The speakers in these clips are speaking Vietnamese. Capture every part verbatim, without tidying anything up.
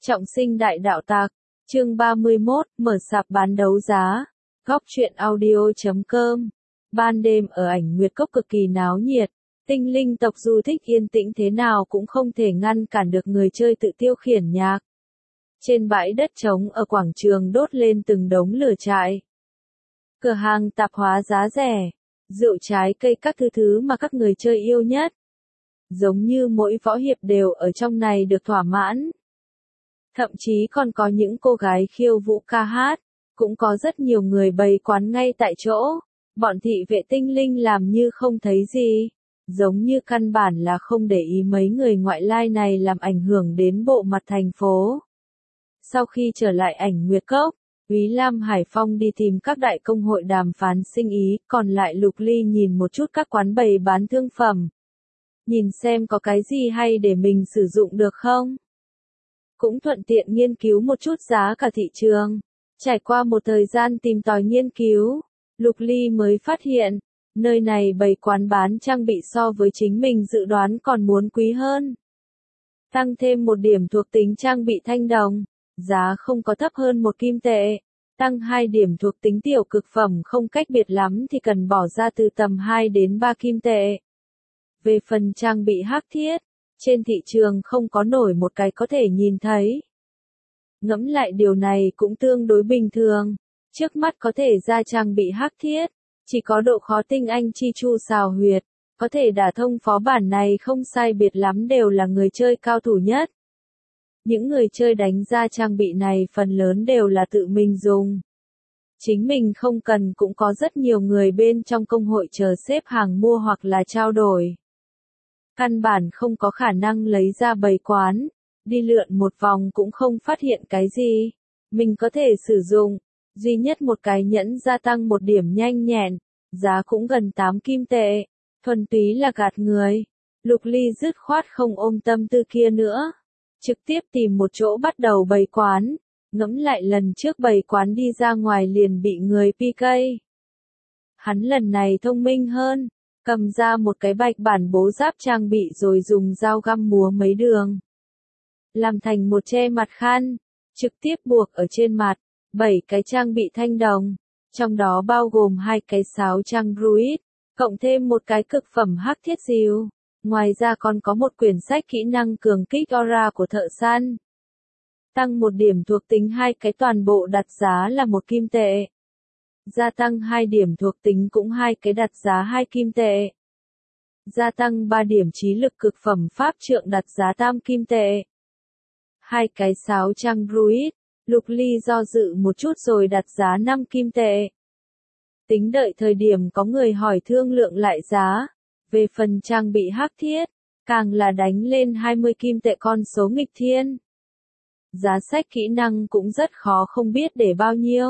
Trọng sinh đại đạo tặc, chương ba mươi mốt, mở sạp bán đấu giá. Góc truyện audio chấm com. Ban đêm ở Ảnh Nguyệt Cốc cực kỳ náo nhiệt, tinh linh tộc dù thích yên tĩnh thế nào cũng không thể ngăn cản được người chơi tự tiêu khiển nhạc. Trên bãi đất trống ở quảng trường đốt lên từng đống lửa trại. Cửa hàng tạp hóa giá rẻ, rượu trái cây các thứ thứ mà các người chơi yêu nhất. Giống như mỗi võ hiệp đều ở trong này được thỏa mãn. Thậm chí còn có những cô gái khiêu vũ ca hát, cũng có rất nhiều người bày quán ngay tại chỗ. Bọn thị vệ tinh linh làm như không thấy gì, giống như căn bản là không để ý mấy người ngoại lai này làm ảnh hưởng đến bộ mặt thành phố. Sau khi trở lại Ảnh Nguyệt Cốc, Úy Lam Hải Phong đi tìm các đại công hội đàm phán sinh ý, còn lại Lục Ly nhìn một chút các quán bày bán thương phẩm. Nhìn xem có cái gì hay để mình sử dụng được không? Cũng thuận tiện nghiên cứu một chút giá cả thị trường. Trải qua một thời gian tìm tòi nghiên cứu, Lục Ly mới phát hiện, nơi này bày quán bán trang bị so với chính mình dự đoán còn muốn quý hơn. Tăng thêm một điểm thuộc tính trang bị thanh đồng, giá không có thấp hơn một kim tệ. Tăng hai điểm thuộc tính tiểu cực phẩm không cách biệt lắm thì cần bỏ ra từ tầm hai đến ba kim tệ. Về phần trang bị hắc thiết, trên thị trường không có nổi một cái có thể nhìn thấy. Ngẫm lại điều này cũng tương đối bình thường. Trước mắt có thể ra trang bị hắc thiết, chỉ có độ khó tinh anh chi chu xào huyệt, có thể đả thông phó bản này không sai biệt lắm đều là người chơi cao thủ nhất. Những người chơi đánh ra trang bị này phần lớn đều là tự mình dùng. Chính mình không cần cũng có rất nhiều người bên trong công hội chờ xếp hàng mua hoặc là trao đổi. Căn bản không có khả năng lấy ra bày quán, đi lượn một vòng cũng không phát hiện cái gì. Mình có thể sử dụng, duy nhất một cái nhẫn gia tăng một điểm nhanh nhẹn, giá cũng gần tám kim tệ, thuần túy là gạt người. Lục Ly dứt khoát không ôm tâm tư kia nữa, trực tiếp tìm một chỗ bắt đầu bày quán, ngẫm lại lần trước bày quán đi ra ngoài liền bị người pê ca. Hắn lần này thông minh hơn. Cầm ra một cái bạch bản bố giáp trang bị rồi dùng dao găm múa mấy đường. Làm thành một che mặt khăn, trực tiếp buộc ở trên mặt, bảy cái trang bị thanh đồng, trong đó bao gồm hai cái sáo trang druid, cộng thêm một cái cực phẩm hắc thiết diều. Ngoài ra còn có một quyển sách kỹ năng cường kích aura của thợ săn. Tăng một điểm thuộc tính hai cái toàn bộ đặt giá là một kim tệ. Gia tăng hai điểm thuộc tính cũng hai cái đặt giá hai kim tệ. Gia tăng ba điểm trí lực cực phẩm pháp trượng đặt giá tam kim tệ. Hai cái sáo trang druid, Lục Ly do dự một chút rồi đặt giá năm kim tệ. Tính đợi thời điểm có người hỏi thương lượng lại giá. Về phần trang bị hắc thiết, càng là đánh lên hai mươi kim tệ con số nghịch thiên. Giá sách kỹ năng cũng rất khó không biết để bao nhiêu.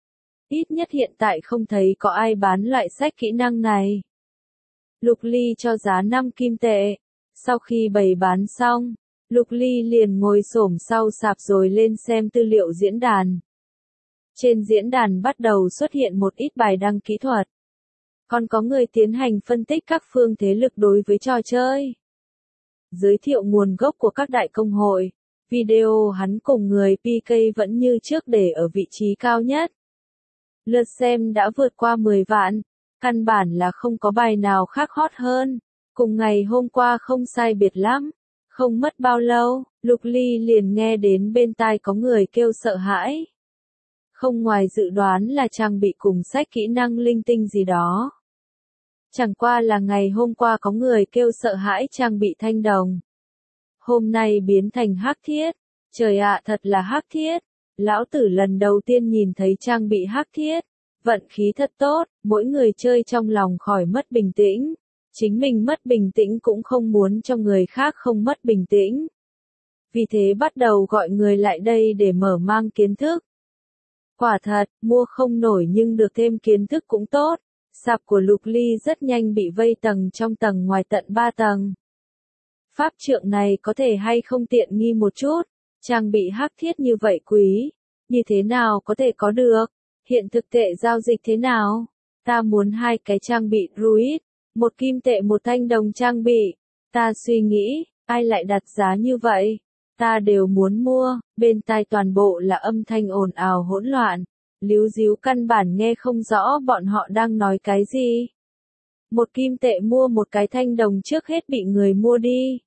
Ít nhất hiện tại không thấy có ai bán loại sách kỹ năng này. Lục Ly cho giá năm kim tệ. Sau khi bày bán xong, Lục Ly liền ngồi xổm sau sạp rồi lên xem tư liệu diễn đàn. Trên diễn đàn bắt đầu xuất hiện một ít bài đăng kỹ thuật. Còn có người tiến hành phân tích các phương thế lực đối với trò chơi. Giới thiệu nguồn gốc của các đại công hội. Video hắn cùng người pê ca vẫn như trước để ở vị trí cao nhất. Lượt xem đã vượt qua mười vạn, căn bản là không có bài nào khác hot hơn. Cùng ngày hôm qua không sai biệt lắm, không mất bao lâu, Lục Ly liền nghe đến bên tai có người kêu sợ hãi. Không ngoài dự đoán là trang bị cùng sách kỹ năng linh tinh gì đó. Chẳng qua là ngày hôm qua có người kêu sợ hãi trang bị thanh đồng. Hôm nay biến thành hắc thiết, trời ạ thật là hắc thiết. Lão tử lần đầu tiên nhìn thấy trang bị hắc thiết, vận khí thật tốt, mỗi người chơi trong lòng khỏi mất bình tĩnh. Chính mình mất bình tĩnh cũng không muốn cho người khác không mất bình tĩnh. Vì thế bắt đầu gọi người lại đây để mở mang kiến thức. Quả thật, mua không nổi nhưng được thêm kiến thức cũng tốt. Sạp của Lục Ly rất nhanh bị vây tầng trong tầng ngoài tận ba tầng. Pháp trượng này có thể hay không tiện nghi một chút. Trang bị hắc thiết như vậy quý, như thế nào có thể có được? Hiện thực tệ giao dịch thế nào? Ta muốn hai cái trang bị druid, một kim tệ một thanh đồng trang bị. Ta suy nghĩ, ai lại đặt giá như vậy? Ta đều muốn mua, bên tai toàn bộ là âm thanh ồn ào hỗn loạn. Líu díu căn bản nghe không rõ bọn họ đang nói cái gì. Một kim tệ mua một cái thanh đồng trước hết bị người mua đi.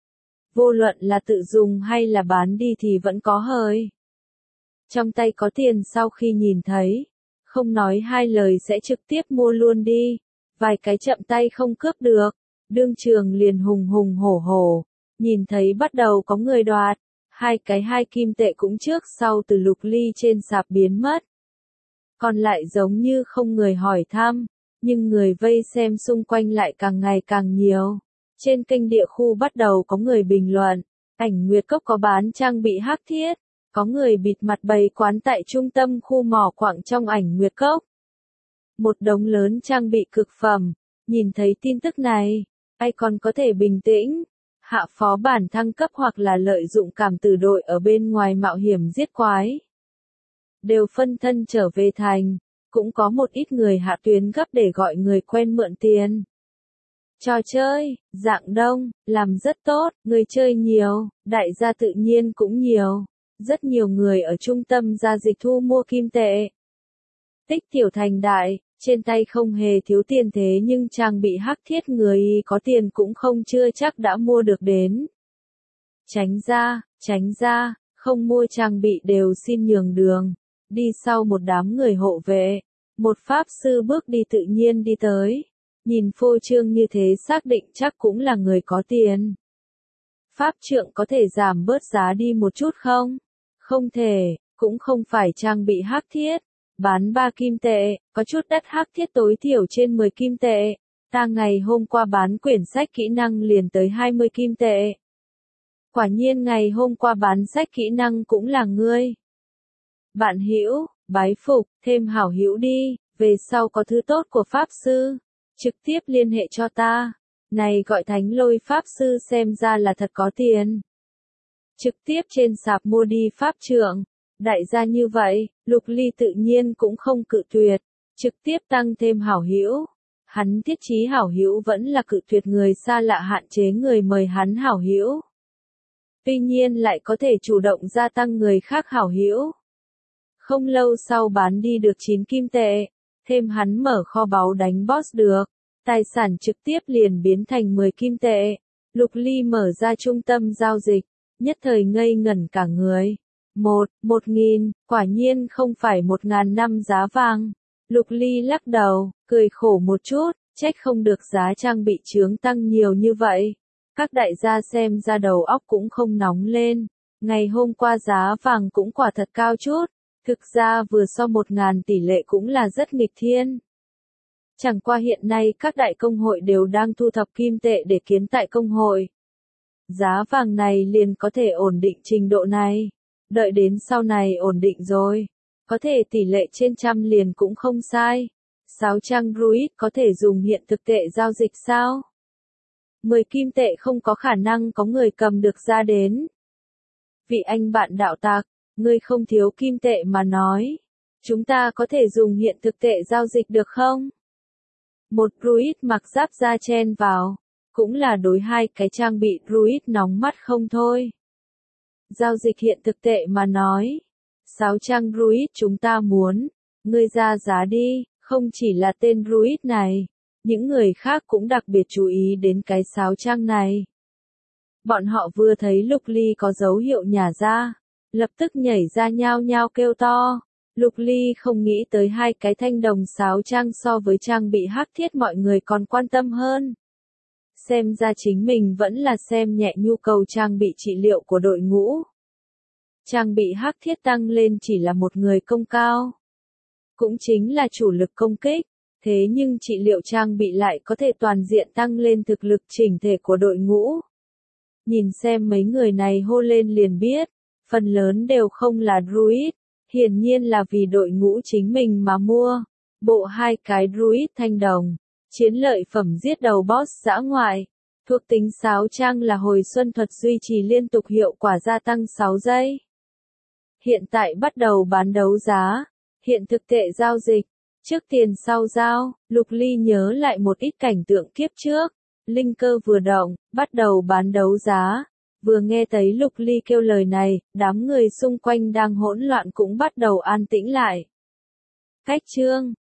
Vô luận là tự dùng hay là bán đi thì vẫn có hời. Trong tay có tiền sau khi nhìn thấy, không nói hai lời sẽ trực tiếp mua luôn đi. Vài cái chậm tay không cướp được, đương trường liền hùng hùng hổ hổ. Nhìn thấy bắt đầu có người đoạt, hai cái hai kim tệ cũng trước sau từ Lục Ly trên sạp biến mất. Còn lại giống như không người hỏi thăm, nhưng người vây xem xung quanh lại càng ngày càng nhiều. Trên kênh địa khu bắt đầu có người bình luận, ảnh Nguyệt Cốc có bán trang bị hắc thiết, có người bịt mặt bày quán tại trung tâm khu mỏ quặng trong ảnh Nguyệt Cốc. Một đống lớn trang bị cực phẩm, nhìn thấy tin tức này, ai còn có thể bình tĩnh, hạ phó bản thăng cấp hoặc là lợi dụng cảm tử đội ở bên ngoài mạo hiểm giết quái. Đều phân thân trở về thành, cũng có một ít người hạ tuyến gấp để gọi người quen mượn tiền. Trò chơi, dạng đông, làm rất tốt, người chơi nhiều, đại gia tự nhiên cũng nhiều. Rất nhiều người ở trung tâm giao dịch thu mua kim tệ. Tích tiểu thành đại, trên tay không hề thiếu tiền thế nhưng trang bị hắc thiết người có tiền cũng không chưa chắc đã mua được đến. Tránh ra, tránh ra, không mua trang bị đều xin nhường đường. Đi sau một đám người hộ vệ, một pháp sư bước đi tự nhiên đi tới. Nhìn phô trương như thế xác định chắc cũng là người có tiền. Pháp trượng có thể giảm bớt giá đi một chút không? Không thể, cũng không phải trang bị hắc thiết. Bán ba kim tệ, có chút đắt hắc thiết tối thiểu trên mười kim tệ. Ta ngày hôm qua bán quyển sách kỹ năng liền tới hai mươi kim tệ. Quả nhiên ngày hôm qua bán sách kỹ năng cũng là ngươi. Bạn hữu, bái phục, thêm hảo hữu đi, về sau có thứ tốt của pháp sư, trực tiếp liên hệ cho ta. Này gọi Thánh Lôi pháp sư xem ra là thật có tiền. Trực tiếp trên sạp mua đi pháp trượng. Đại gia như vậy, Lục Ly tự nhiên cũng không cự tuyệt, trực tiếp tăng thêm hảo hữu. Hắn thiết chí hảo hữu vẫn là cự tuyệt người xa lạ hạn chế người mời hắn hảo hữu. Tuy nhiên lại có thể chủ động gia tăng người khác hảo hữu. Không lâu sau bán đi được chín kim tệ, thêm hắn mở kho báu đánh boss được, tài sản trực tiếp liền biến thành mười kim tệ. Lục Ly mở ra trung tâm giao dịch, nhất thời ngây ngẩn cả người. Một, một nghìn, quả nhiên không phải một ngàn năm giá vàng. Lục Ly lắc đầu, cười khổ một chút, trách không được giá trang bị chướng tăng nhiều như vậy. Các đại gia xem ra đầu óc cũng không nóng lên. Ngày hôm qua giá vàng cũng quả thật cao chút. Thực ra vừa so một ngàn tỷ lệ cũng là rất nghịch thiên. Chẳng qua hiện nay các đại công hội đều đang thu thập kim tệ để kiến tại công hội. Giá vàng này liền có thể ổn định trình độ này. Đợi đến sau này ổn định rồi, có thể tỷ lệ trên trăm liền cũng không sai. Sáu trang druid có thể dùng hiện thực tệ giao dịch sao? mười kim tệ không có khả năng có người cầm được ra đến. Vị anh bạn đạo tặc, ngươi không thiếu kim tệ mà nói. Chúng ta có thể dùng hiện thực tệ giao dịch được không? Một druid mặc giáp da chen vào, cũng là đối hai cái trang bị druid nóng mắt không thôi. Giao dịch hiện thực tệ mà nói. Sáu trang druid chúng ta muốn. Ngươi ra giá đi, không chỉ là tên druid này. Những người khác cũng đặc biệt chú ý đến cái sáu trang này. Bọn họ vừa thấy Lục Ly có dấu hiệu nhả ra, lập tức nhảy ra nhao nhao kêu to. Lục Ly không nghĩ tới hai cái thanh đồng sáu trang so với trang bị hắc thiết mọi người còn quan tâm hơn. Xem ra chính mình vẫn là xem nhẹ nhu cầu trang bị trị liệu của đội ngũ. Trang bị hắc thiết tăng lên chỉ là một người công cao. Cũng chính là chủ lực công kích. Thế nhưng trị liệu trang bị lại có thể toàn diện tăng lên thực lực chỉnh thể của đội ngũ. Nhìn xem mấy người này hô lên liền biết. Phần lớn đều không là druid. Hiển nhiên là vì đội ngũ chính mình mà mua. Bộ hai cái druid thanh đồng. Chiến lợi phẩm giết đầu boss dã ngoại. Thuộc tính sáu trang là hồi xuân thuật duy trì liên tục hiệu quả gia tăng sáu giây. Hiện tại bắt đầu bán đấu giá. Hiện thực tệ giao dịch. Trước tiền sau giao, Lục Ly nhớ lại một ít cảnh tượng kiếp trước. Linh cơ vừa động, bắt đầu bán đấu giá. Vừa nghe thấy Lục Ly kêu lời này, đám người xung quanh đang hỗn loạn cũng bắt đầu an tĩnh lại. Cách chương